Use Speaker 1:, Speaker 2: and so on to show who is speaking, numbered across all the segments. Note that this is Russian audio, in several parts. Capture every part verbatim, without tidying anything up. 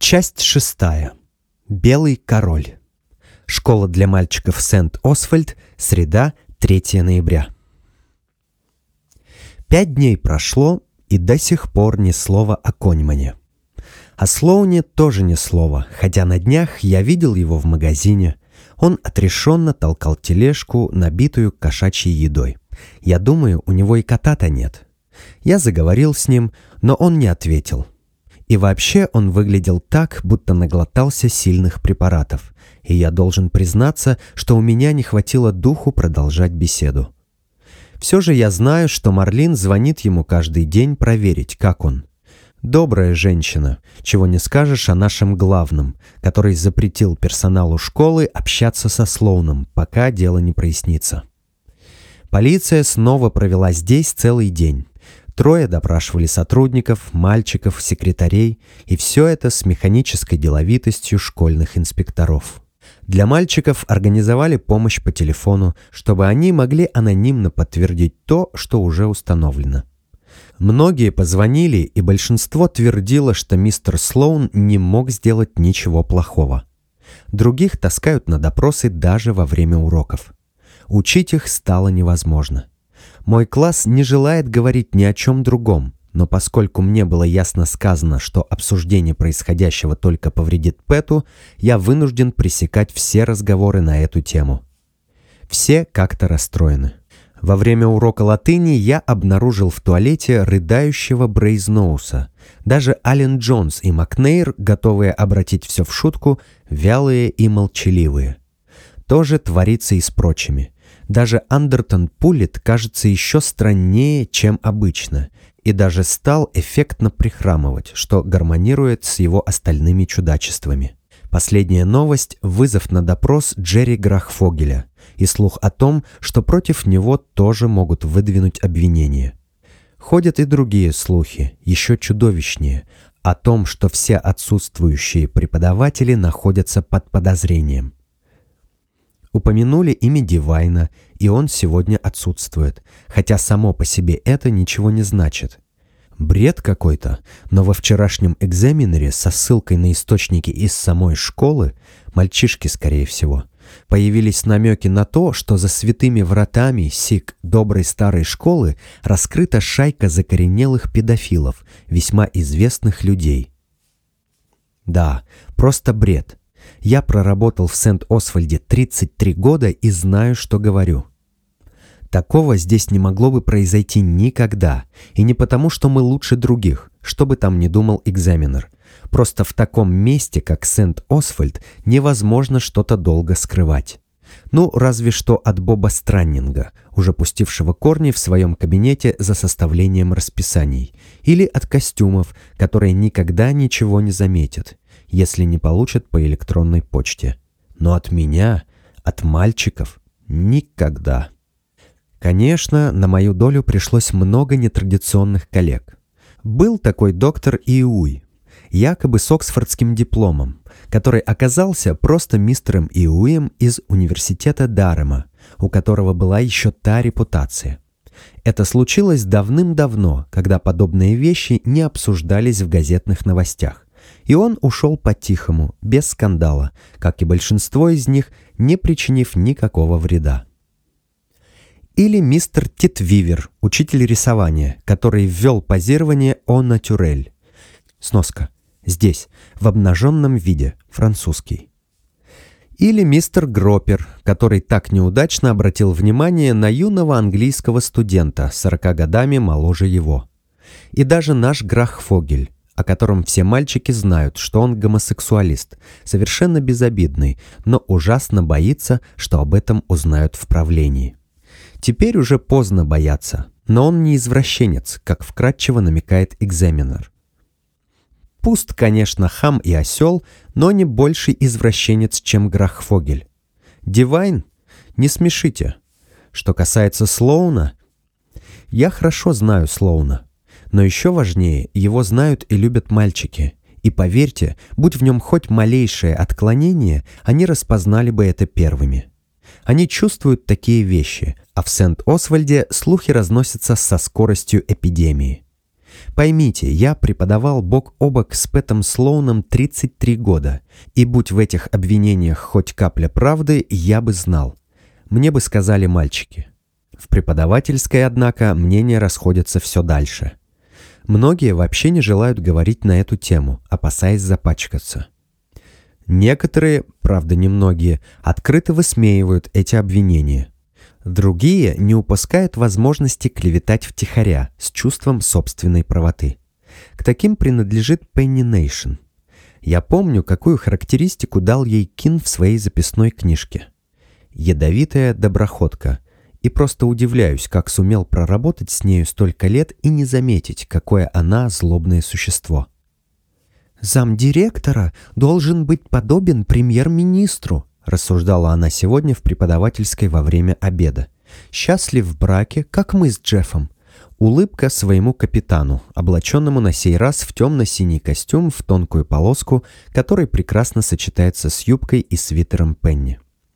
Speaker 1: Часть шестая. Белый король. Школа для мальчиков Сент-Освальд. Среда, третьего ноября. Пять дней прошло, и до сих пор ни слова о Коньмане. О Слоуне тоже ни слова, хотя на днях я видел его в магазине. Он отрешенно толкал тележку, набитую кошачьей едой. Я думаю, у него и кота-то нет. Я заговорил с ним, но он не ответил. И вообще он выглядел так, будто наглотался сильных препаратов. И я должен признаться, что у меня не хватило духу продолжать беседу. Все же я знаю, что Марлин звонит ему каждый день проверить, как он. Добрая женщина, чего не скажешь о нашем главном, который запретил персоналу школы общаться со Слоуном, пока дело не прояснится. Полиция снова провела здесь целый день. Трое допрашивали сотрудников, мальчиков, секретарей, и все это с механической деловитостью школьных инспекторов. Для мальчиков организовали помощь по телефону, чтобы они могли анонимно подтвердить то, что уже установлено. Многие позвонили, и большинство твердило, что мистер Слоун не мог сделать ничего плохого. Других таскают на допросы даже во время уроков. Учить их стало невозможно. Мой класс не желает говорить ни о чем другом, но поскольку мне было ясно сказано, что обсуждение происходящего только повредит Пэту, я вынужден пресекать все разговоры на эту тему. Все как-то расстроены. Во время урока латыни я обнаружил в туалете рыдающего Брейзноуса. Даже Аллен Джонс и Макнейр, готовые обратить все в шутку, вялые и молчаливые. То же творится и с прочими. Даже Андертон Пуллит кажется еще страннее, чем обычно, и даже стал эффектно прихрамывать, что гармонирует с его остальными чудачествами. Последняя новость – вызов на допрос Джерри Грахфогеля и слух о том, что против него тоже могут выдвинуть обвинение. Ходят и другие слухи, еще чудовищнее, о том, что все отсутствующие преподаватели находятся под подозрением. Упомянули имя Дивайна, и он сегодня отсутствует, хотя само по себе это ничего не значит. Бред какой-то, но во вчерашнем экзаменере со ссылкой на источники из самой школы, мальчишки, скорее всего, появились намеки на то, что за святыми вратами сик доброй старой школы раскрыта шайка закоренелых педофилов, весьма известных людей. Да, просто бред. Я проработал в Сент-Освальде тридцать три года и знаю, что говорю. Такого здесь не могло бы произойти никогда, и не потому, что мы лучше других, что бы там ни думал экзаменер. Просто в таком месте, как Сент-Освальд, невозможно что-то долго скрывать. Ну, разве что от Боба Страннинга, уже пустившего корни в своем кабинете за составлением расписаний, или от костюмов, которые никогда ничего не заметят, если не получат по электронной почте. Но от меня, от мальчиков, никогда. Конечно, на мою долю пришлось много нетрадиционных коллег. Был такой доктор Иуи, якобы с оксфордским дипломом, который оказался просто мистером Иуием из университета Дарема, у которого была еще та репутация. Это случилось давным-давно, когда подобные вещи не обсуждались в газетных новостях. И он ушел по-тихому, без скандала, как и большинство из них, не причинив никакого вреда. Или мистер Титвивер, учитель рисования, который ввел позирование «О натюрель». Сноска. Здесь, в обнаженном виде, французский. Или мистер Гропер, который так неудачно обратил внимание на юного английского студента, сорока годами моложе его. И даже наш Грахфогель, о котором все мальчики знают, что он гомосексуалист, совершенно безобидный, но ужасно боится, что об этом узнают в правлении. Теперь уже поздно бояться, но он не извращенец, как вкратчиво намекает экзаменер. Пуст, конечно, хам и осел, но не больший извращенец, чем Грахфогель. Дивайн? Не смешите. Что касается Слоуна, я хорошо знаю Слоуна. Но еще важнее, его знают и любят мальчики. И поверьте, будь в нем хоть малейшее отклонение, они распознали бы это первыми. Они чувствуют такие вещи, а в Сент-Освальде слухи разносятся со скоростью эпидемии. Поймите, я преподавал бок о бок с Пэтом Слоуном тридцать три года, и будь в этих обвинениях хоть капля правды, я бы знал. Мне бы сказали мальчики. В преподавательской, однако, мнения расходятся все дальше. Многие вообще не желают говорить на эту тему, опасаясь запачкаться. Некоторые, правда немногие, открыто высмеивают эти обвинения. Другие не упускают возможности клеветать втихаря с чувством собственной правоты. К таким принадлежит Penny Nation. Я помню, какую характеристику дал ей Кин в своей записной книжке. Ядовитая доброходка. И просто удивляюсь, как сумел проработать с нею столько лет и не заметить, какое она злобное существо. «Замдиректора должен быть подобен премьер-министру», рассуждала она сегодня в преподавательской во время обеда. «Счастлив в браке, как мы с Джеффом». Улыбка своему капитану, облаченному на сей раз в темно-синий костюм в тонкую полоску, который прекрасно сочетается с юбкой и свитером Пенни.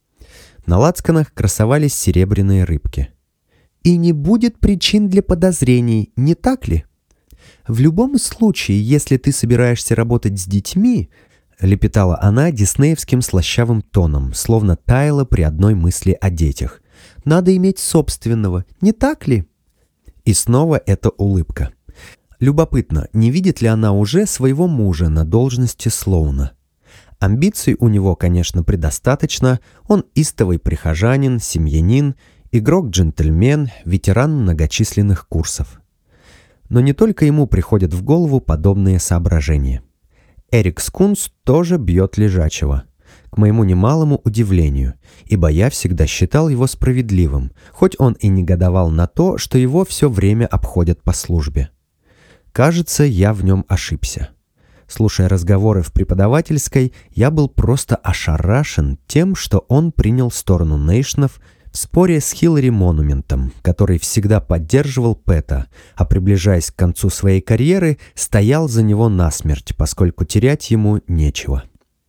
Speaker 1: На лацканах красовались серебряные рыбки. «И не будет причин для подозрений, не так ли? В любом случае, если ты собираешься работать с детьми...» — лепетала она диснеевским слащавым тоном, словно таяла при одной мысли о детях. «Надо иметь собственного, не так ли?» И снова эта улыбка. Любопытно, не видит ли она уже своего мужа на должности Слоуна? Амбиций у него, конечно, предостаточно. Он истовый прихожанин, семьянин, игрок-джентльмен, ветеран многочисленных курсов. Но не только ему приходят в голову подобные соображения. Эрик Скунс тоже бьет лежачего. К моему немалому удивлению, ибо я всегда считал его справедливым, хоть он и негодовал на то, что его все время обходят по службе. Кажется, я в нем ошибся. Слушая разговоры в преподавательской, я был просто ошарашен тем, что он принял сторону Нейшнов в споре с Хиллари Монументом, который всегда поддерживал Пэта, а приближаясь к концу своей карьеры, стоял за него насмерть, поскольку терять ему нечего.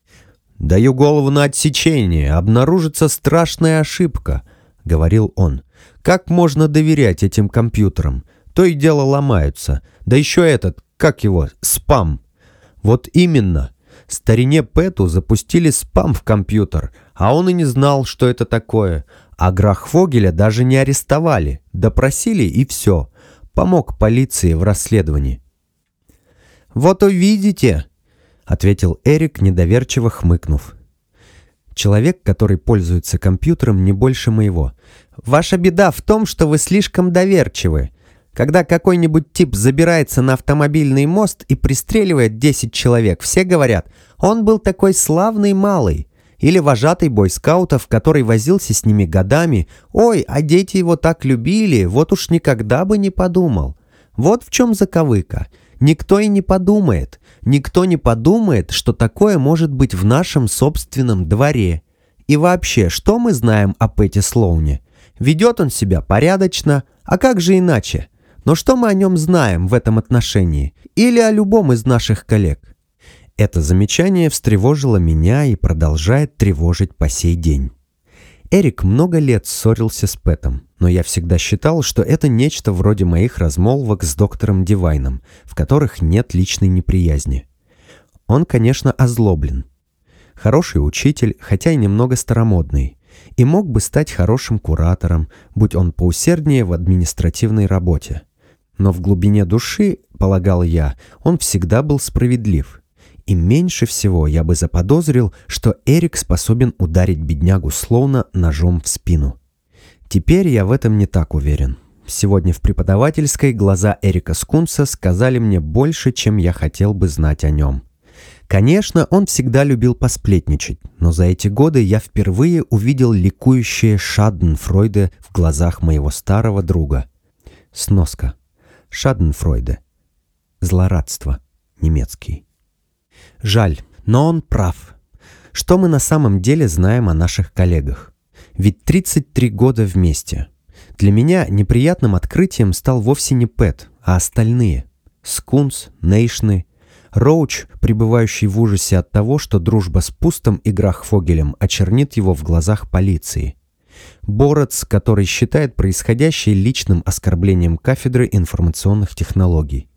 Speaker 1: «Даю голову на отсечение, обнаружится страшная ошибка», — говорил он. «Как можно доверять этим компьютерам? То и дело ломаются. Да еще этот, как его, спам». Вот именно. Старине Пэту запустили спам в компьютер, а он и не знал, что это такое. А Грахфогеля даже не арестовали, допросили и все. Помог полиции в расследовании. «Вот увидите», — ответил Эрик, недоверчиво хмыкнув. Человек, который пользуется компьютером, не больше моего. «Ваша беда в том, что вы слишком доверчивы. Когда какой-нибудь тип забирается на автомобильный мост и пристреливает десять человек, все говорят, он был такой славный малый. Или вожатый бойскаутов, который возился с ними годами. Ой, а дети его так любили, вот уж никогда бы не подумал. Вот в чем заковыка. Никто и не подумает. Никто не подумает, что такое может быть в нашем собственном дворе. И вообще, что мы знаем о Пэте Слоуне? Ведет он себя порядочно, а как же иначе? Но что мы о нем знаем в этом отношении? Или о любом из наших коллег? Это замечание встревожило меня и продолжает тревожить по сей день. Эрик много лет ссорился с Пэтом, но я всегда считал, что это нечто вроде моих размолвок с доктором Дивайном, в которых нет личной неприязни. Он, конечно, озлоблен. Хороший учитель, хотя и немного старомодный, и мог бы стать хорошим куратором, будь он поусерднее в административной работе. Но в глубине души, полагал я, он всегда был справедлив. И меньше всего я бы заподозрил, что Эрик способен ударить беднягу Слоуна ножом в спину. Теперь я в этом не так уверен. Сегодня в преподавательской глаза Эрика Скунса сказали мне больше, чем я хотел бы знать о нем. Конечно, он всегда любил посплетничать, но за эти годы я впервые увидел ликующее шаденфройде в глазах моего старого друга. Сноска. Шаденфройде. Злорадство. Немецкий. Жаль, но он прав. Что мы на самом деле знаем о наших коллегах? Ведь тридцать три года вместе. Для меня неприятным открытием стал вовсе не Пэт, а остальные. Скунс, Нейшны, Роуч, пребывающий в ужасе от того, что дружба с Пустом и Грахфогелем очернит его в глазах полиции. Борец, который считает происходящее личным оскорблением кафедры информационных технологий.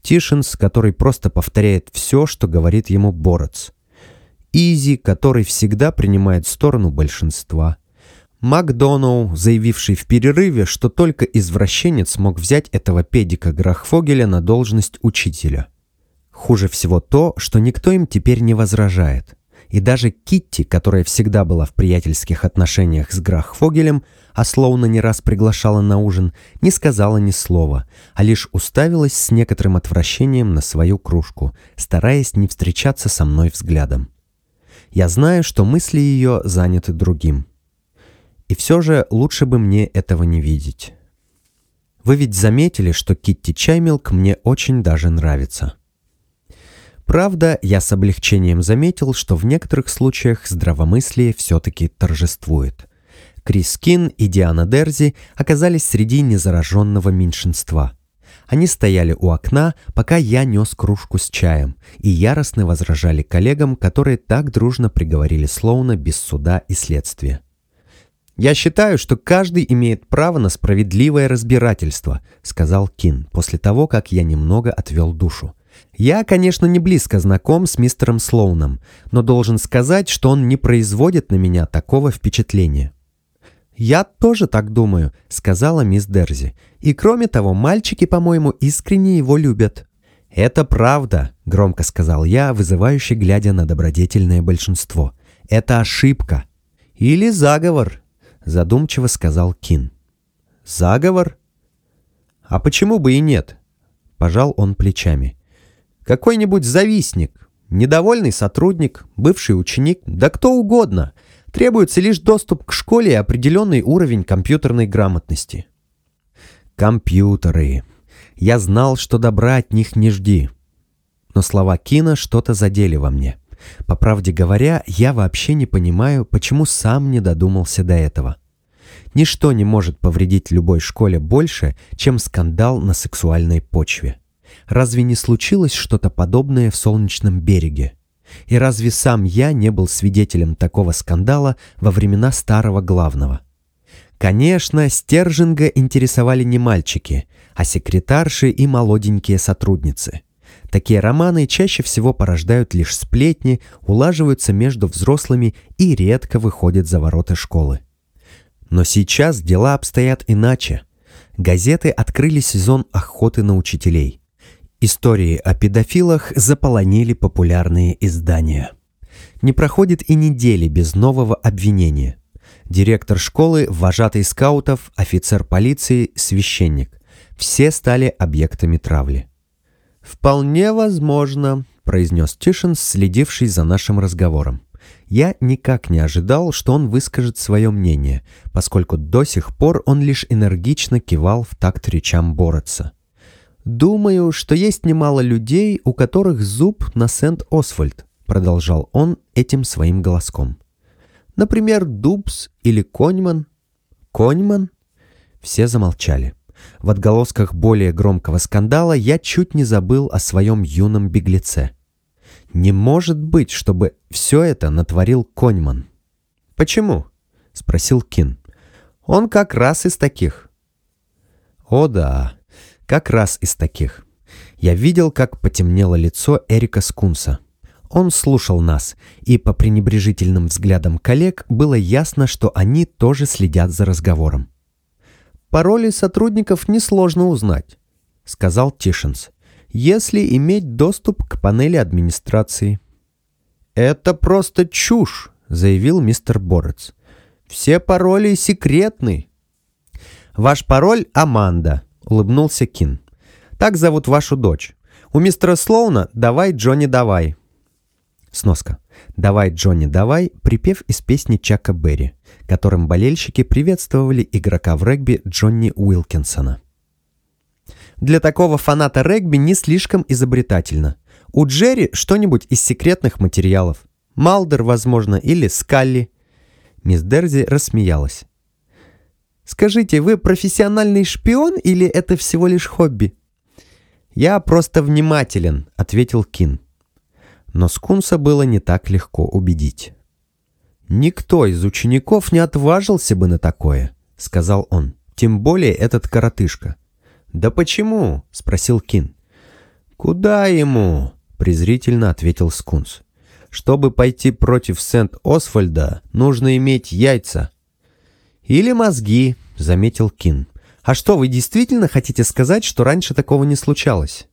Speaker 1: Тишинс, который просто повторяет все, что говорит ему Борец. Изи, который всегда принимает сторону большинства. Макдоноу, заявивший в перерыве, что только извращенец мог взять этого педика Грахфогеля на должность учителя. Хуже всего то, что никто им теперь не возражает. И даже Китти, которая всегда была в приятельских отношениях с Грахфогелем, а Слоуна не раз приглашала на ужин, не сказала ни слова, а лишь уставилась с некоторым отвращением на свою кружку, стараясь не встречаться со мной взглядом. Я знаю, что мысли ее заняты другим. И все же лучше бы мне этого не видеть. Вы ведь заметили, что Китти Чаймилк мне очень даже нравится. Правда, я с облегчением заметил, что в некоторых случаях здравомыслие все-таки торжествует. Крис Кин и Диана Дерзи оказались среди незараженного меньшинства. Они стояли у окна, пока я нес кружку с чаем, и яростно возражали коллегам, которые так дружно приговорили Слоуна без суда и следствия. «Я считаю, что каждый имеет право на справедливое разбирательство», — сказал Кин после того, как я немного отвел душу. «Я, конечно, не близко знаком с мистером Слоуном, но должен сказать, что он не производит на меня такого впечатления». «Я тоже так думаю», — сказала мисс Дерзи. «И кроме того, мальчики, по-моему, искренне его любят». «Это правда», — громко сказал я, вызывающе глядя на добродетельное большинство. «Это ошибка». «Или заговор», — задумчиво сказал Кин. «Заговор? А почему бы и нет?» — пожал он плечами. «Какой-нибудь завистник, недовольный сотрудник, бывший ученик, да кто угодно. Требуется лишь доступ к школе и определенный уровень компьютерной грамотности». Компьютеры. Я знал, что добра от них не жди. Но слова Кина что-то задели во мне. По правде говоря, я вообще не понимаю, почему сам не додумался до этого. Ничто не может повредить любой школе больше, чем скандал на сексуальной почве. Разве не случилось что-то подобное в Солнечном береге? И разве сам я не был свидетелем такого скандала во времена старого главного? Конечно, Стержинга интересовали не мальчики, а секретарши и молоденькие сотрудницы. Такие романы чаще всего порождают лишь сплетни, улаживаются между взрослыми и редко выходят за ворота школы. Но сейчас дела обстоят иначе. Газеты открыли сезон охоты на учителей. Истории о педофилах заполонили популярные издания. Не проходит и недели без нового обвинения. Директор школы, вожатый скаутов, офицер полиции, священник. Все стали объектами травли. «Вполне возможно», — произнес Тишинс, следивший за нашим разговором. Я никак не ожидал, что он выскажет свое мнение, поскольку до сих пор он лишь энергично кивал в такт речам Боротса. «Думаю, что есть немало людей, у которых зуб на Сент-Освальд», — продолжал он этим своим голоском. «Например, Дубс или Коньман». «Коньман?» Все замолчали. В отголосках более громкого скандала я чуть не забыл о своем юном беглеце. Не может быть, чтобы все это натворил Коньман. «Почему?» — спросил Кин. «Он как раз из таких». «О да, как раз из таких». Я видел, как потемнело лицо Эрика Скунса. Он слушал нас, и по пренебрежительным взглядам коллег было ясно, что они тоже следят за разговором. «Пароли сотрудников несложно узнать», — сказал Тишинс, «если иметь доступ к панели администрации». «Это просто чушь», — заявил мистер Борец. «Все пароли секретны». «Ваш пароль — Аманда», — улыбнулся Кин. «Так зовут вашу дочь. У мистера Слоуна «Давай, Джонни, давай». Сноска. «Давай, Джонни, давай» — припев из песни Чака Берри, которым болельщики приветствовали игрока в регби Джонни Уилкинсона. Для такого фаната регби не слишком изобретательно. У Джерри что-нибудь из секретных материалов. Малдер, возможно, или Скалли. Мисс Дерзи рассмеялась. «Скажите, вы профессиональный шпион или это всего лишь хобби?» «Я просто внимателен», — ответил Кин. Но Скунса было не так легко убедить. «Никто из учеников не отважился бы на такое», — сказал он. «Тем более этот коротышка». «Да почему?» — спросил Кин. «Куда ему?» — презрительно ответил Скунс. «Чтобы пойти против Сент-Освальда, нужно иметь яйца». «Или мозги», — заметил Кин. «А что, вы действительно хотите сказать, что раньше такого не случалось?»